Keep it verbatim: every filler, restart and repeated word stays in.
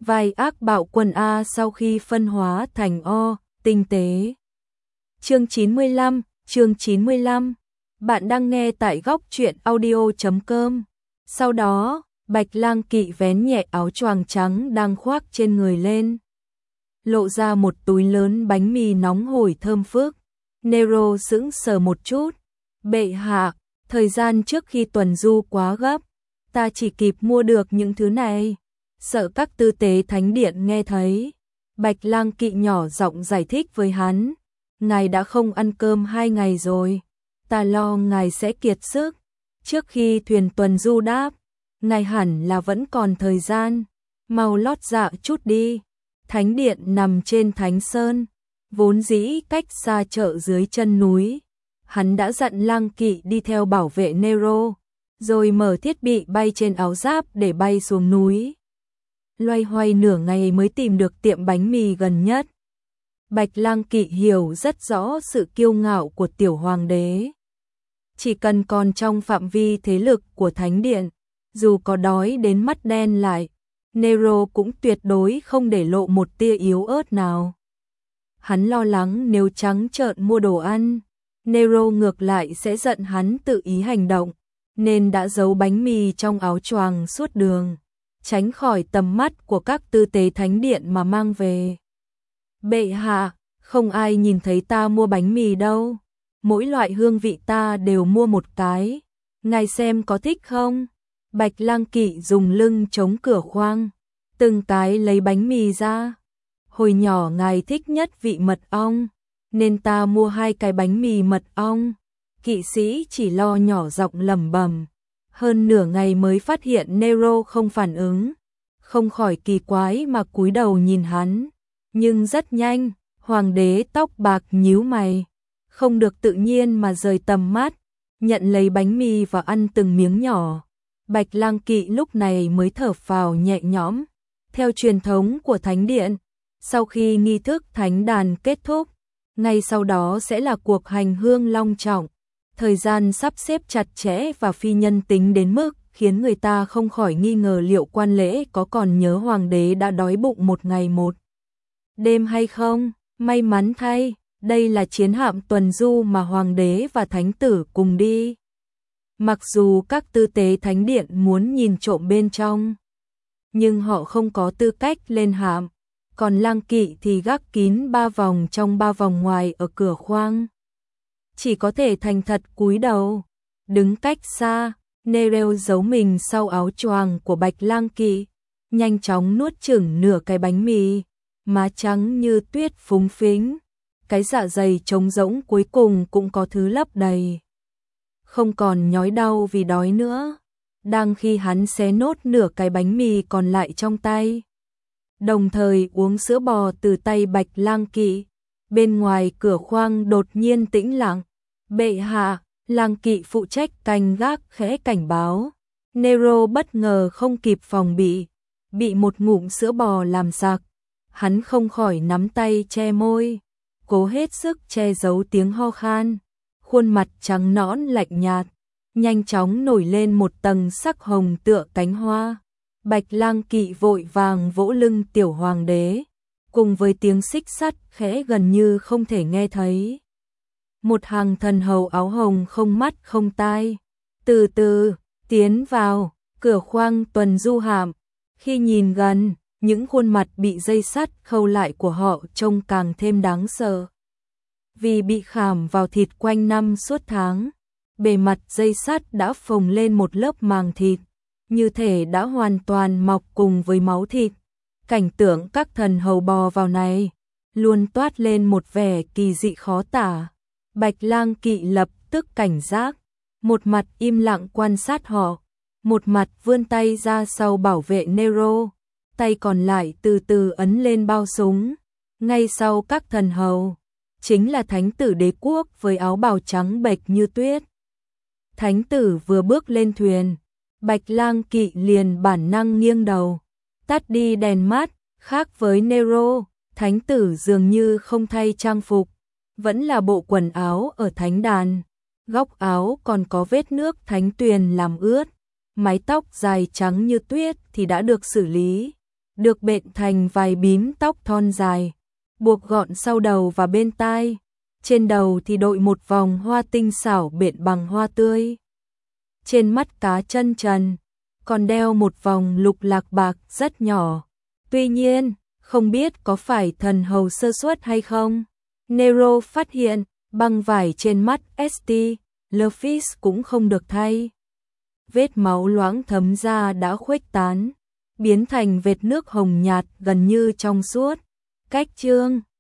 Vai ác bạo quân A sau khi phân hóa thành O, tinh tế. Chương chín mươi lăm, chương chín mươi lăm. Bạn đang nghe tại góc truyện audio chấm com. Sau đó, Bạch Lang Kỵ vén nhẹ áo choàng trắng đang khoác trên người lên, lộ ra một túi lớn bánh mì nóng hổi thơm phức. Nero sững sờ một chút. Bệ hạ, thời gian trước khi tuần du quá gấp, ta chỉ kịp mua được những thứ này. Sợ các tư tế thánh điện nghe thấy, Bạch Lang Kỵ nhỏ giọng giải thích với hắn. Ngài đã không ăn cơm hai ngày rồi, ta lo ngài sẽ kiệt sức. Trước khi thuyền tuần du đáp, ngài hẳn là vẫn còn thời gian, mau lót dạ chút đi. Thánh điện nằm trên Thánh Sơn, vốn dĩ cách xa chợ dưới chân núi. Hắn đã dặn Lang Kỵ đi theo bảo vệ Nero, rồi mở thiết bị bay trên áo giáp để bay xuống núi. Loay hoay nửa ngày mới tìm được tiệm bánh mì gần nhất. Bạch Lang Kỵ hiểu rất rõ sự kiêu ngạo của tiểu hoàng đế. Chỉ cần còn trong phạm vi thế lực của Thánh Điện, dù có đói đến mắt đen lại, Nero cũng tuyệt đối không để lộ một tia yếu ớt nào. Hắn lo lắng nếu trắng trợn mua đồ ăn, Nero ngược lại sẽ giận hắn tự ý hành động, nên đã giấu bánh mì trong áo choàng suốt đường, tránh khỏi tầm mắt của các tư tế thánh điện mà mang về. Bệ hạ, không ai nhìn thấy ta mua bánh mì đâu. Mỗi loại hương vị ta đều mua một cái. Ngài xem có thích không? Bạch Lang Kỵ dùng lưng chống cửa khoang, từng cái lấy bánh mì ra. Hồi nhỏ ngài thích nhất vị mật ong, nên ta mua hai cái bánh mì mật ong. Kỵ sĩ chỉ lo nhỏ giọng lẩm bẩm. Hơn nửa ngày mới phát hiện Nero không phản ứng, không khỏi kỳ quái mà cúi đầu nhìn hắn. Nhưng rất nhanh, hoàng đế tóc bạc nhíu mày, không được tự nhiên mà rời tầm mắt, nhận lấy bánh mì và ăn từng miếng nhỏ. Bạch Lang Kỵ lúc này mới thở phào nhẹ nhõm. Theo truyền thống của Thánh Điện, sau khi nghi thức thánh đàn kết thúc, ngay sau đó sẽ là cuộc hành hương long trọng. Thời gian sắp xếp chặt chẽ và phi nhân tính đến mức khiến người ta không khỏi nghi ngờ liệu quan lễ có còn nhớ hoàng đế đã đói bụng một ngày một đêm hay không. May mắn thay, đây là chiến hạm tuần du mà hoàng đế và thánh tử cùng đi. Mặc dù các tư tế thánh điện muốn nhìn trộm bên trong, nhưng họ không có tư cách lên hạm, còn Lang Kỵ thì gác kín ba vòng trong ba vòng ngoài ở cửa khoang. Chỉ có thể thành thật cúi đầu, đứng cách xa. Nero giấu mình sau áo choàng của Bạch Lang Kỵ, nhanh chóng nuốt chửng nửa cái bánh mì, má trắng như tuyết phúng phính. Cái dạ dày trống rỗng cuối cùng cũng có thứ lấp đầy, không còn nhói đau vì đói nữa. Đang khi hắn xé nốt nửa cái bánh mì còn lại trong tay, đồng thời uống sữa bò từ tay Bạch Lang Kỵ, bên ngoài cửa khoang đột nhiên tĩnh lặng. Bệ hạ, Lang Kỵ phụ trách canh gác khẽ cảnh báo. Nero bất ngờ không kịp phòng bị, bị một ngụm sữa bò làm sặc. Hắn không khỏi nắm tay che môi, cố hết sức che giấu tiếng ho khan. Khuôn mặt trắng nõn lạnh nhạt, nhanh chóng nổi lên một tầng sắc hồng tựa cánh hoa. Bạch Lang Kỵ vội vàng vỗ lưng tiểu hoàng đế, cùng với tiếng xích sắt khẽ gần như không thể nghe thấy. Một hàng thần hầu áo hồng không mắt không tai, từ từ tiến vào cửa khoang tuần du hạm. Khi nhìn gần, những khuôn mặt bị dây sắt khâu lại của họ trông càng thêm đáng sợ. Vì bị khảm vào thịt quanh năm suốt tháng, bề mặt dây sắt đã phồng lên một lớp màng thịt, như thể đã hoàn toàn mọc cùng với máu thịt. Cảnh tượng các thần hầu bò vào này luôn toát lên một vẻ kỳ dị khó tả. Bạch Lang Kỵ lập tức cảnh giác, một mặt im lặng quan sát họ, một mặt vươn tay ra sau bảo vệ Nero, tay còn lại từ từ ấn lên bao súng. Ngay sau các thần hầu, chính là thánh tử đế quốc với áo bào trắng bệch như tuyết. Thánh tử vừa bước lên thuyền, Bạch Lang Kỵ liền bản năng nghiêng đầu, tắt đi đèn mắt. Khác với Nero, thánh tử dường như không thay trang phục, vẫn là bộ quần áo ở thánh đàn. Góc áo còn có vết nước thánh tuyền làm ướt, mái tóc dài trắng như tuyết thì đã được xử lý, được bện thành vài bím tóc thon dài, buộc gọn sau đầu và bên tai. Trên đầu thì đội một vòng hoa tinh xảo bện bằng hoa tươi. Trên mắt cá chân trần, còn đeo một vòng lục lạc bạc rất nhỏ. Tuy nhiên, không biết có phải thần hầu sơ suất hay không, Nero phát hiện băng vải trên mắt Esti Lefis cũng không được thay. Vết máu loãng thấm ra đã khuếch tán, biến thành vệt nước hồng nhạt gần như trong suốt. Cách chương